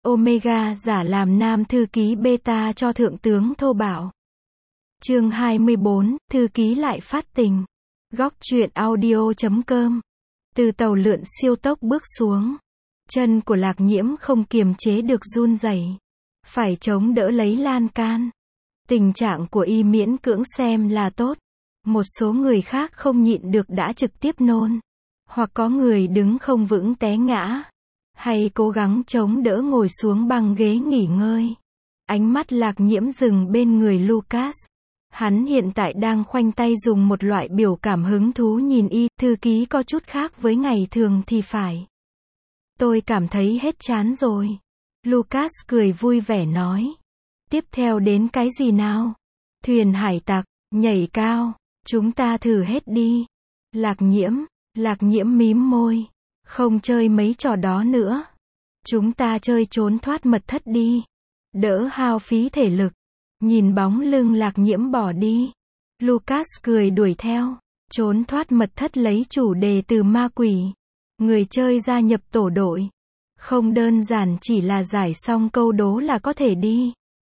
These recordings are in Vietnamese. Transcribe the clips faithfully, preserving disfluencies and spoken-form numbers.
Omega giả làm nam thư ký beta cho thượng tướng thô bạo. Chương hai mươi bốn, thư ký lại phát tình. Góc truyện audio chấm com. Từ tàu lượn siêu tốc bước xuống. Chân của Lạc Nhiễm không kiềm chế được run rẩy, phải chống đỡ lấy lan can. Tình trạng của y miễn cưỡng xem là tốt. Một số người khác không nhịn được đã trực tiếp nôn. Hoặc có người đứng không vững té ngã. Hay cố gắng chống đỡ ngồi xuống băng ghế nghỉ ngơi. Ánh mắt Lạc Nhiễm dừng bên người Lucas. Hắn hiện tại đang khoanh tay dùng một loại biểu cảm hứng thú nhìn y, thư ký có chút khác với ngày thường thì phải. Tôi cảm thấy hết chán rồi. Lucas cười vui vẻ nói. Tiếp theo đến cái gì nào? Thuyền hải tặc, nhảy cao, chúng ta thử hết đi. Lạc Nhiễm, Lạc Nhiễm mím môi. Không chơi mấy trò đó nữa. Chúng ta chơi trốn thoát mật thất đi. Đỡ hao phí thể lực. Nhìn bóng lưng Lạc Nhiễm bỏ đi. Lucas cười đuổi theo. Trốn thoát mật thất lấy chủ đề từ ma quỷ. Người chơi gia nhập tổ đội. Không đơn giản chỉ là giải xong câu đố là có thể đi.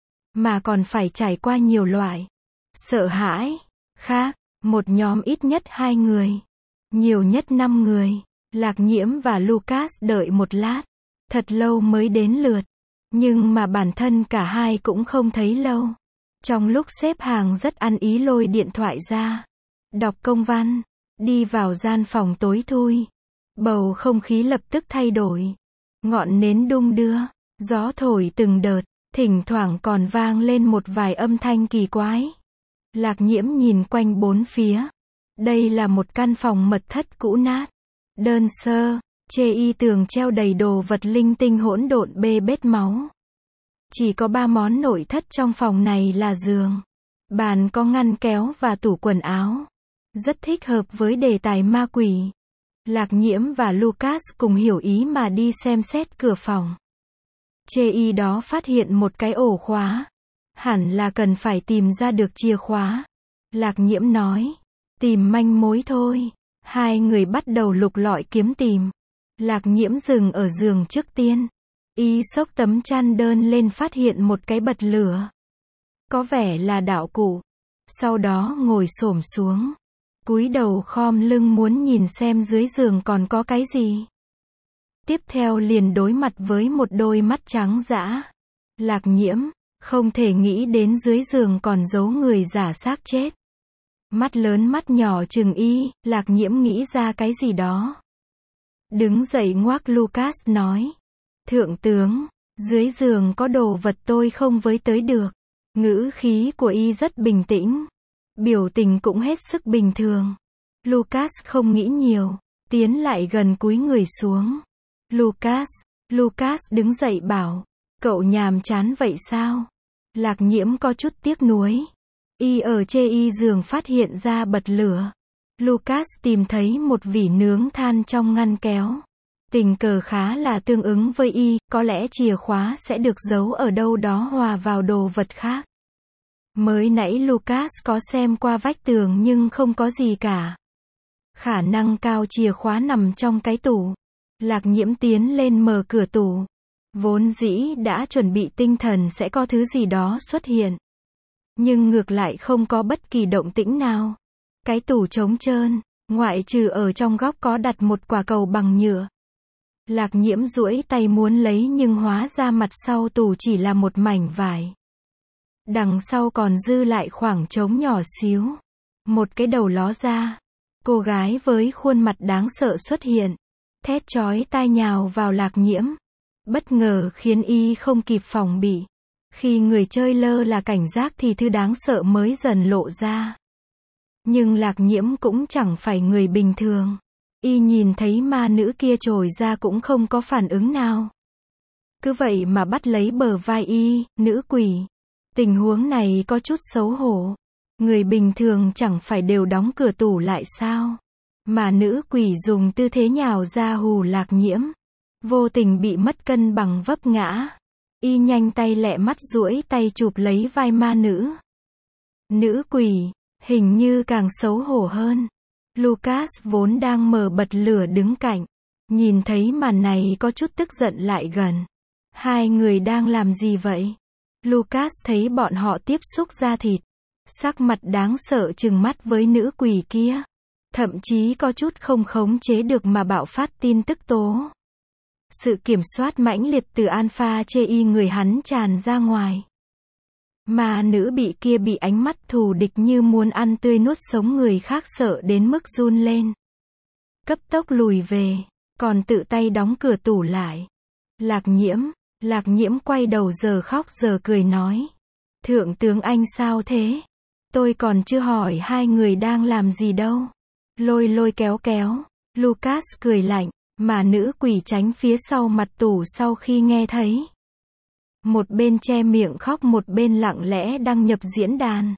Mà còn phải trải qua nhiều loại sợ hãi khác. Một nhóm ít nhất hai người. Nhiều nhất năm người. Lạc Nhiễm và Lucas đợi một lát. Thật lâu mới đến lượt. Nhưng mà bản thân cả hai cũng không thấy lâu. Trong lúc xếp hàng rất ăn ý lôi điện thoại ra. Đọc công văn. Đi vào gian phòng tối thui. Bầu không khí lập tức thay đổi. Ngọn nến đung đưa. Gió thổi từng đợt. Thỉnh thoảng còn vang lên một vài âm thanh kỳ quái. Lạc Nhiễm nhìn quanh bốn phía. Đây là một căn phòng mật thất cũ nát. Đơn sơ. Chê y tường treo đầy đồ vật linh tinh hỗn độn bê bết máu. Chỉ có ba món nội thất trong phòng này là giường, bàn có ngăn kéo và tủ quần áo. Rất thích hợp với đề tài ma quỷ. Lạc Nhiễm và Lucas cùng hiểu ý mà đi xem xét cửa phòng. Chê y đó phát hiện một cái ổ khóa. Hẳn là cần phải tìm ra được chìa khóa. Lạc Nhiễm nói. Tìm manh mối thôi. Hai người bắt đầu lục lọi kiếm tìm. Lạc Nhiễm dừng ở giường trước tiên. Y xốc tấm chăn đơn lên phát hiện một cái bật lửa. Có vẻ là đạo cụ. Sau đó ngồi xổm xuống. Cúi đầu khom lưng muốn nhìn xem dưới giường còn có cái gì. Tiếp theo liền đối mặt với một đôi mắt trắng dã. Lạc Nhiễm, không thể nghĩ đến dưới giường còn giấu người giả xác chết. Mắt lớn mắt nhỏ chừng y, Lạc Nhiễm nghĩ ra cái gì đó. Đứng dậy ngoác Lucas nói. Thượng tướng, dưới giường có đồ vật tôi không với tới được. Ngữ khí của y rất bình tĩnh. Biểu tình cũng hết sức bình thường. Lucas không nghĩ nhiều. Tiến lại gần cúi người xuống. Lucas, Lucas đứng dậy bảo. Cậu nhàm chán vậy sao? Lạc Nhiễm có chút tiếc nuối. Y ở chê y giường phát hiện ra bật lửa. Lucas tìm thấy một vỉ nướng than trong ngăn kéo. Tình cờ khá là tương ứng với y, có lẽ chìa khóa sẽ được giấu ở đâu đó hòa vào đồ vật khác. Mới nãy Lucas có xem qua vách tường nhưng không có gì cả. Khả năng cao chìa khóa nằm trong cái tủ. Lạc Nhiễm tiến lên mở cửa tủ. Vốn dĩ đã chuẩn bị tinh thần sẽ có thứ gì đó xuất hiện. Nhưng ngược lại không có bất kỳ động tĩnh nào. Cái tủ trống trơn, ngoại trừ ở trong góc có đặt một quả cầu bằng nhựa. Lạc Nhiễm duỗi tay muốn lấy nhưng hóa ra mặt sau tủ chỉ là một mảnh vải. Đằng sau còn dư lại khoảng trống nhỏ xíu. Một cái đầu ló ra. Cô gái với khuôn mặt đáng sợ xuất hiện. Thét chói tai nhào vào Lạc Nhiễm. Bất ngờ khiến y không kịp phòng bị. Khi người chơi lơ là cảnh giác thì thứ đáng sợ mới dần lộ ra. Nhưng Lạc Nhiễm cũng chẳng phải người bình thường. Y nhìn thấy ma nữ kia trồi ra cũng không có phản ứng nào. Cứ vậy mà bắt lấy bờ vai y, nữ quỷ. Tình huống này có chút xấu hổ. Người bình thường chẳng phải đều đóng cửa tủ lại sao? Mà nữ quỷ dùng tư thế nhào ra hù Lạc Nhiễm. Vô tình bị mất cân bằng vấp ngã. Y nhanh tay lẹ mắt duỗi tay chụp lấy vai ma nữ. Nữ quỷ, hình như càng xấu hổ hơn. Lucas vốn đang mở bật lửa đứng cạnh. Nhìn thấy màn này có chút tức giận lại gần. Hai người đang làm gì vậy? Lucas thấy bọn họ tiếp xúc da thịt. Sắc mặt đáng sợ trừng mắt với nữ quỷ kia. Thậm chí có chút không khống chế được mà bạo phát tin tức tố. Sự kiểm soát mãnh liệt từ Alpha chê y người hắn tràn ra ngoài. Mà nữ bị kia bị ánh mắt thù địch như muốn ăn tươi nuốt sống người khác sợ đến mức run lên. Cấp tốc lùi về, còn tự tay đóng cửa tủ lại. Lạc Nhiễm, Lạc Nhiễm quay đầu giờ khóc giờ cười nói. Thượng tướng anh sao thế? Tôi còn chưa hỏi hai người đang làm gì đâu. Lôi lôi kéo kéo, Lucas cười lạnh, mà nữ quỷ tránh phía sau mặt tủ sau khi nghe thấy. Một bên che miệng khóc một bên lặng lẽ đăng nhập diễn đàn.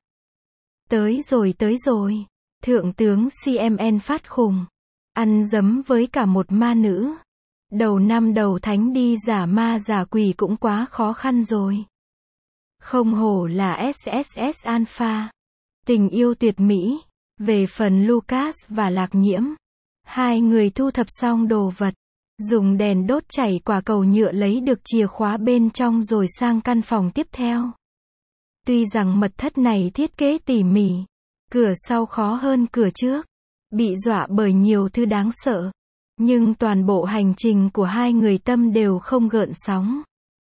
Tới rồi tới rồi, thượng tướng xê em en phát khùng. Ăn dấm với cả một ma nữ. Đầu năm đầu thánh đi giả ma giả quỷ cũng quá khó khăn rồi. Không hổ là ét ét ét Alpha. Tình yêu tuyệt mỹ. Về phần Lucas và Lạc Nhiễm, hai người thu thập xong đồ vật, dùng đèn đốt chảy quả cầu nhựa lấy được chìa khóa bên trong rồi sang căn phòng tiếp theo. Tuy rằng mật thất này thiết kế tỉ mỉ, cửa sau khó hơn cửa trước, bị dọa bởi nhiều thứ đáng sợ, nhưng toàn bộ hành trình của hai người tâm đều không gợn sóng.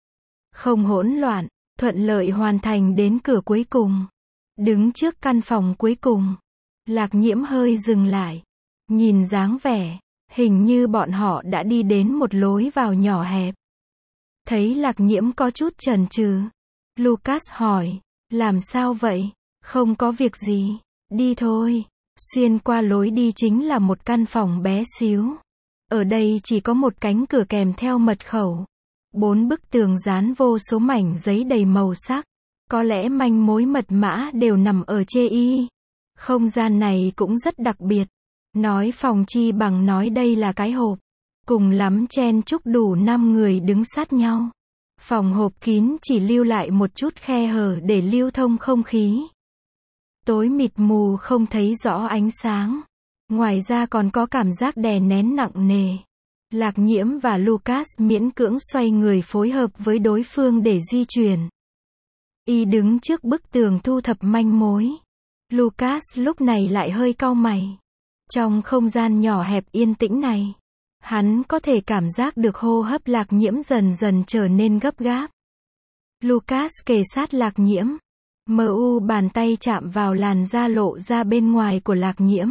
Không hỗn loạn, thuận lợi hoàn thành đến cửa cuối cùng. Đứng trước căn phòng cuối cùng, Lạc Nhiễm hơi dừng lại. Nhìn dáng vẻ, hình như bọn họ đã đi đến một lối vào nhỏ hẹp. Thấy Lạc Nhiễm có chút chần chừ, Lucas hỏi, làm sao vậy? Không có việc gì, đi thôi. Xuyên qua lối đi chính là một căn phòng bé xíu. Ở đây chỉ có một cánh cửa kèm theo mật khẩu. Bốn bức tường dán vô số mảnh giấy đầy màu sắc. Có lẽ manh mối mật mã đều nằm ở chê y. Không gian này cũng rất đặc biệt. Nói phòng chi bằng nói đây là cái hộp. Cùng lắm chen chúc đủ năm người đứng sát nhau. Phòng hộp kín chỉ lưu lại một chút khe hở để lưu thông không khí. Tối mịt mù không thấy rõ ánh sáng. Ngoài ra còn có cảm giác đè nén nặng nề. Lạc Nhiễm và Lucas miễn cưỡng xoay người phối hợp với đối phương để di chuyển. Y đứng trước bức tường thu thập manh mối. Lucas lúc này lại hơi cau mày. Trong không gian nhỏ hẹp yên tĩnh này, hắn có thể cảm giác được hô hấp Lạc Nhiễm dần dần trở nên gấp gáp. Lucas kề sát Lạc Nhiễm. Mờ u bàn tay chạm vào làn da lộ ra bên ngoài của Lạc Nhiễm.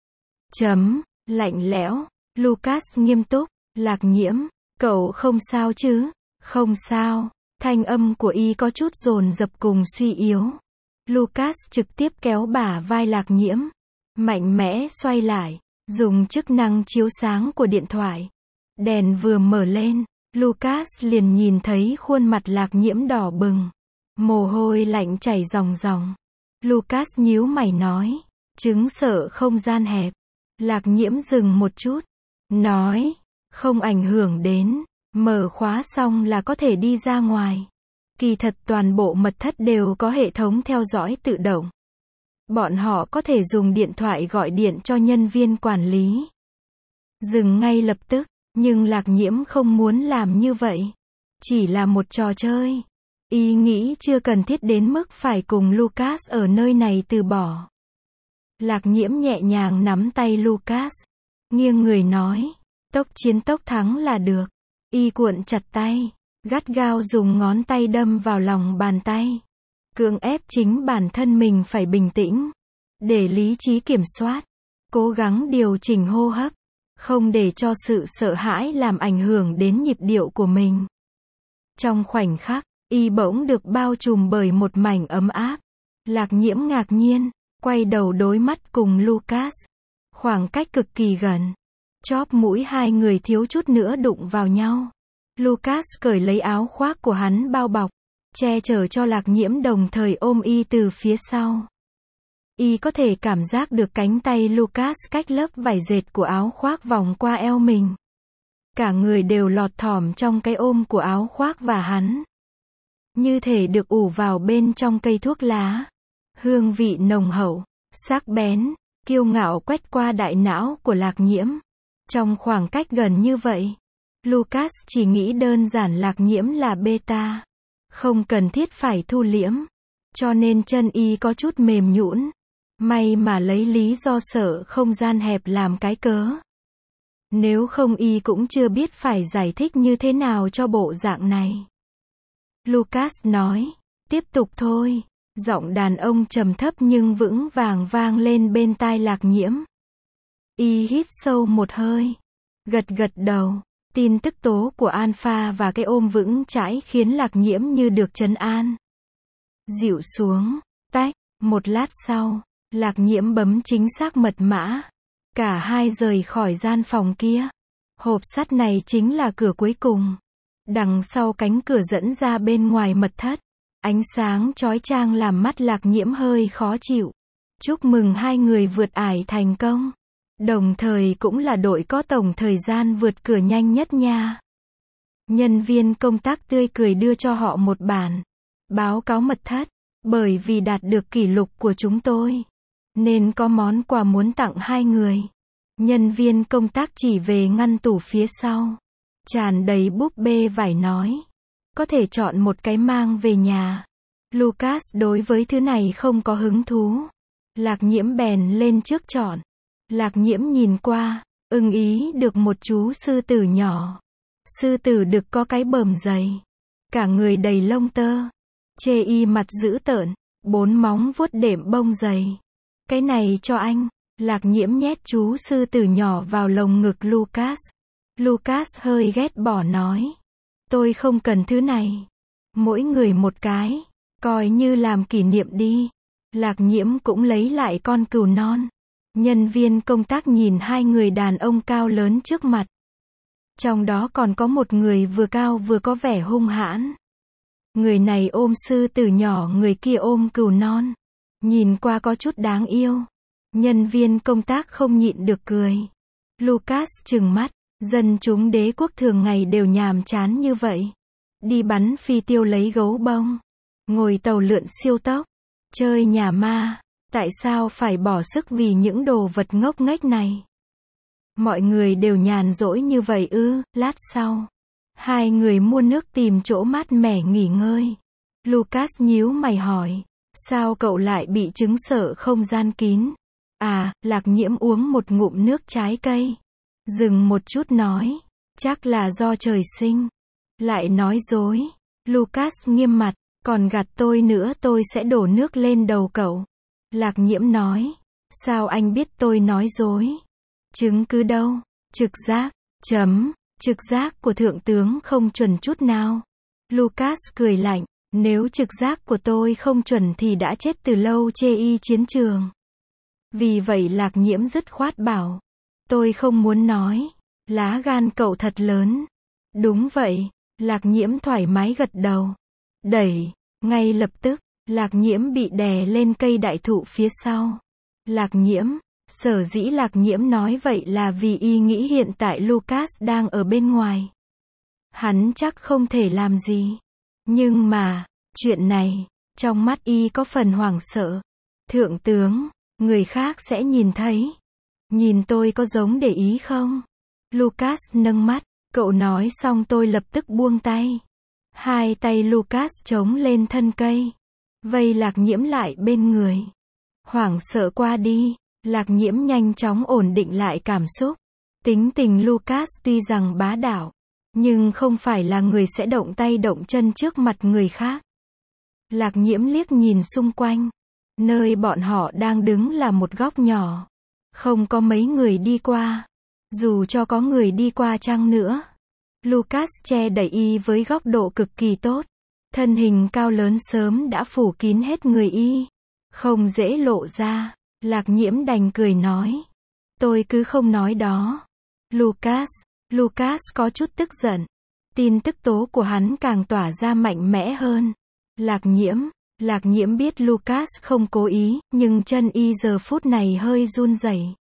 Chấm, lạnh lẽo. Lucas nghiêm túc. Lạc Nhiễm, cậu không sao chứ? Không sao. Thanh âm của y có chút dồn dập cùng suy yếu. Lucas trực tiếp kéo bả vai Lạc Nhiễm. Mạnh mẽ xoay lại. Dùng chức năng chiếu sáng của điện thoại. Đèn vừa mở lên, Lucas liền nhìn thấy khuôn mặt Lạc Nhiễm đỏ bừng. Mồ hôi lạnh chảy ròng ròng. Lucas nhíu mày nói. Chứng sợ không gian hẹp. Lạc Nhiễm dừng một chút. Nói. Không ảnh hưởng đến. Mở khóa xong là có thể đi ra ngoài. Kỳ thật toàn bộ mật thất đều có hệ thống theo dõi tự động. Bọn họ có thể dùng điện thoại gọi điện cho nhân viên quản lý. Dừng ngay lập tức. Nhưng Lạc Nhiễm không muốn làm như vậy. Chỉ là một trò chơi. Y nghĩ chưa cần thiết đến mức phải cùng Lucas ở nơi này từ bỏ. Lạc Nhiễm nhẹ nhàng nắm tay Lucas. Nghiêng người nói. Tốc chiến tốc thắng là được. Y cuộn chặt tay. Gắt gao dùng ngón tay đâm vào lòng bàn tay. Cưỡng ép chính bản thân mình phải bình tĩnh. Để lý trí kiểm soát. Cố gắng điều chỉnh hô hấp. Không để cho sự sợ hãi làm ảnh hưởng đến nhịp điệu của mình. Trong khoảnh khắc, y bỗng được bao trùm bởi một mảnh ấm áp. Lạc Nhiễm ngạc nhiên, quay đầu đối mắt cùng Lucas. Khoảng cách cực kỳ gần. Chóp mũi hai người thiếu chút nữa đụng vào nhau. Lucas cởi lấy áo khoác của hắn bao bọc, che chở cho Lạc Nhiễm đồng thời ôm y từ phía sau. Y có thể cảm giác được cánh tay Lucas cách lớp vải dệt của áo khoác vòng qua eo mình. Cả người đều lọt thỏm trong cái ôm của áo khoác và hắn. Như thể được ủ vào bên trong cây thuốc lá. Hương vị nồng hậu, sắc bén, kiêu ngạo quét qua đại não của Lạc Nhiễm. Trong khoảng cách gần như vậy, Lucas chỉ nghĩ đơn giản Lạc Nhiễm là beta. Không cần thiết phải thu liễm. Cho nên chân y có chút mềm nhũn. May mà lấy lý do sợ không gian hẹp làm cái cớ. Nếu không y cũng chưa biết phải giải thích như thế nào cho bộ dạng này. Lucas nói, tiếp tục thôi. Giọng đàn ông trầm thấp nhưng vững vàng vang lên bên tai Lạc Nhiễm. Y hít sâu một hơi. Gật gật đầu. Tin tức tố của Alpha và cái ôm vững chãi khiến Lạc Nhiễm như được trấn an. Dịu xuống. Tách. Một lát sau, Lạc Nhiễm bấm chính xác mật mã. Cả hai rời khỏi gian phòng kia. Hộp sắt này chính là cửa cuối cùng. Đằng sau cánh cửa dẫn ra bên ngoài mật thất. Ánh sáng chói chang làm mắt Lạc Nhiễm hơi khó chịu. Chúc mừng hai người vượt ải thành công. Đồng thời cũng là đội có tổng thời gian vượt cửa nhanh nhất nha. Nhân viên công tác tươi cười đưa cho họ một bản báo cáo mật thất. Bởi vì đạt được kỷ lục của chúng tôi, nên có món quà muốn tặng hai người. Nhân viên công tác chỉ về ngăn tủ phía sau. Tràn đầy búp bê vải nói. Có thể chọn một cái mang về nhà. Lucas đối với thứ này không có hứng thú. Lạc Nhiễm bèn lên trước chọn. Lạc Nhiễm nhìn qua, ưng ý được một chú sư tử nhỏ. Sư tử đực có cái bờm dày. Cả người đầy lông tơ. Chê y mặt dữ tợn. Bốn móng vuốt đệm bông dày. Cái này cho anh. Lạc Nhiễm nhét chú sư tử nhỏ vào lồng ngực Lucas. Lucas hơi ghét bỏ nói. Tôi không cần thứ này. Mỗi người một cái. Coi như làm kỷ niệm đi. Lạc Nhiễm cũng lấy lại con cừu non. Nhân viên công tác nhìn hai người đàn ông cao lớn trước mặt. Trong đó còn có một người vừa cao vừa có vẻ hung hãn. Người này ôm sư tử nhỏ, người kia ôm cừu non. Nhìn qua có chút đáng yêu. Nhân viên công tác không nhịn được cười. Lucas trừng mắt. Dân chúng đế quốc thường ngày đều nhàm chán như vậy. Đi bắn phi tiêu lấy gấu bông. Ngồi tàu lượn siêu tốc. Chơi nhà ma. Tại sao phải bỏ sức vì những đồ vật ngốc nghếch này? Mọi người đều nhàn rỗi như vậy ư? Lát sau, hai người mua nước tìm chỗ mát mẻ nghỉ ngơi. Lucas nhíu mày hỏi. Sao cậu lại bị chứng sợ không gian kín? À, Lạc Nhiễm uống một ngụm nước trái cây. Dừng một chút nói. Chắc là do trời sinh. Lại nói dối. Lucas nghiêm mặt. Còn gạt tôi nữa tôi sẽ đổ nước lên đầu cậu. Lạc Nhiễm nói. Sao anh biết tôi nói dối? Chứng cứ đâu? Trực giác. Chấm. Trực giác của thượng tướng không chuẩn chút nào. Lucas cười lạnh. Nếu trực giác của tôi không chuẩn thì đã chết từ lâu chê y chiến trường. Vì vậy Lạc Nhiễm dứt khoát bảo. Tôi không muốn nói. Lá gan cậu thật lớn. Đúng vậy. Lạc Nhiễm thoải mái gật đầu. Đẩy. Ngay lập tức, Lạc Nhiễm bị đè lên cây đại thụ phía sau. Lạc Nhiễm. Sở dĩ Lạc Nhiễm nói vậy là vì y nghĩ hiện tại Lucas đang ở bên ngoài. Hắn chắc không thể làm gì. Nhưng mà, chuyện này, trong mắt y có phần hoảng sợ. Thượng tướng, người khác sẽ nhìn thấy. Nhìn tôi có giống để ý không? Lucas nâng mắt, cậu nói xong tôi lập tức buông tay. Hai tay Lucas chống lên thân cây. Vây Lạc Nhiễm lại bên người. Hoảng sợ qua đi, Lạc Nhiễm nhanh chóng ổn định lại cảm xúc. Tính tình Lucas tuy rằng bá đạo, nhưng không phải là người sẽ động tay động chân trước mặt người khác. Lạc Nhiễm liếc nhìn xung quanh. Nơi bọn họ đang đứng là một góc nhỏ. Không có mấy người đi qua. Dù cho có người đi qua chăng nữa. Lucas che đậy y với góc độ cực kỳ tốt. Thân hình cao lớn sớm đã phủ kín hết người y. Không dễ lộ ra. Lạc Nhiễm đành cười nói. Tôi cứ không nói đó. Lucas. Lucas có chút tức giận. Tin tức tố của hắn càng tỏa ra mạnh mẽ hơn. Lạc Nhiễm. Lạc Nhiễm biết Lucas không cố ý, nhưng chân y giờ phút này hơi run rẩy.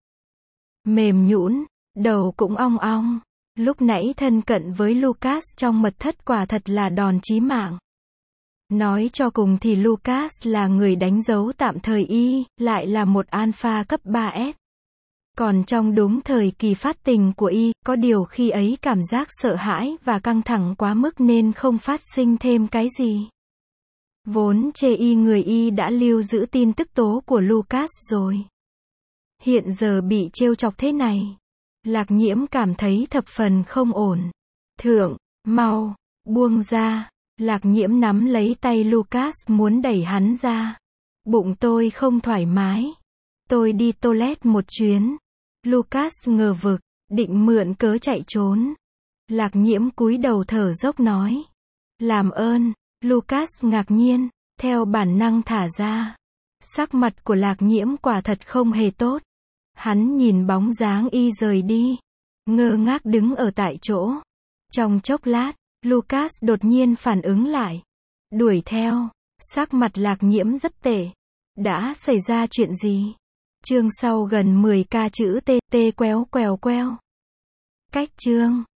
Mềm nhũn, đầu cũng ong ong. Lúc nãy thân cận với Lucas trong mật thất quả thật là đòn chí mạng. Nói cho cùng thì Lucas là người đánh dấu tạm thời y, lại là một alpha cấp ba S. Còn trong đúng thời kỳ phát tình của y, có điều khi ấy cảm giác sợ hãi và căng thẳng quá mức nên không phát sinh thêm cái gì. Vốn chê y người y đã lưu giữ tin tức tố của Lucas rồi. Hiện giờ bị trêu chọc thế này. Lạc Nhiễm cảm thấy thập phần không ổn. Thượng, mau, buông ra. Lạc Nhiễm nắm lấy tay Lucas muốn đẩy hắn ra. Bụng tôi không thoải mái. Tôi đi toilet một chuyến. Lucas ngờ vực, định mượn cớ chạy trốn. Lạc Nhiễm cúi đầu thở dốc nói. Làm ơn. Lucas ngạc nhiên, theo bản năng thả ra. Sắc mặt của Lạc Nhiễm quả thật không hề tốt. Hắn nhìn bóng dáng y rời đi, ngơ ngác đứng ở tại chỗ. Trong chốc lát, Lucas đột nhiên phản ứng lại, đuổi theo. Sắc mặt Lạc Nhiễm rất tệ. Đã xảy ra chuyện gì? Chương sau gần mười k chữ T T quéo quèo queo. Cách chương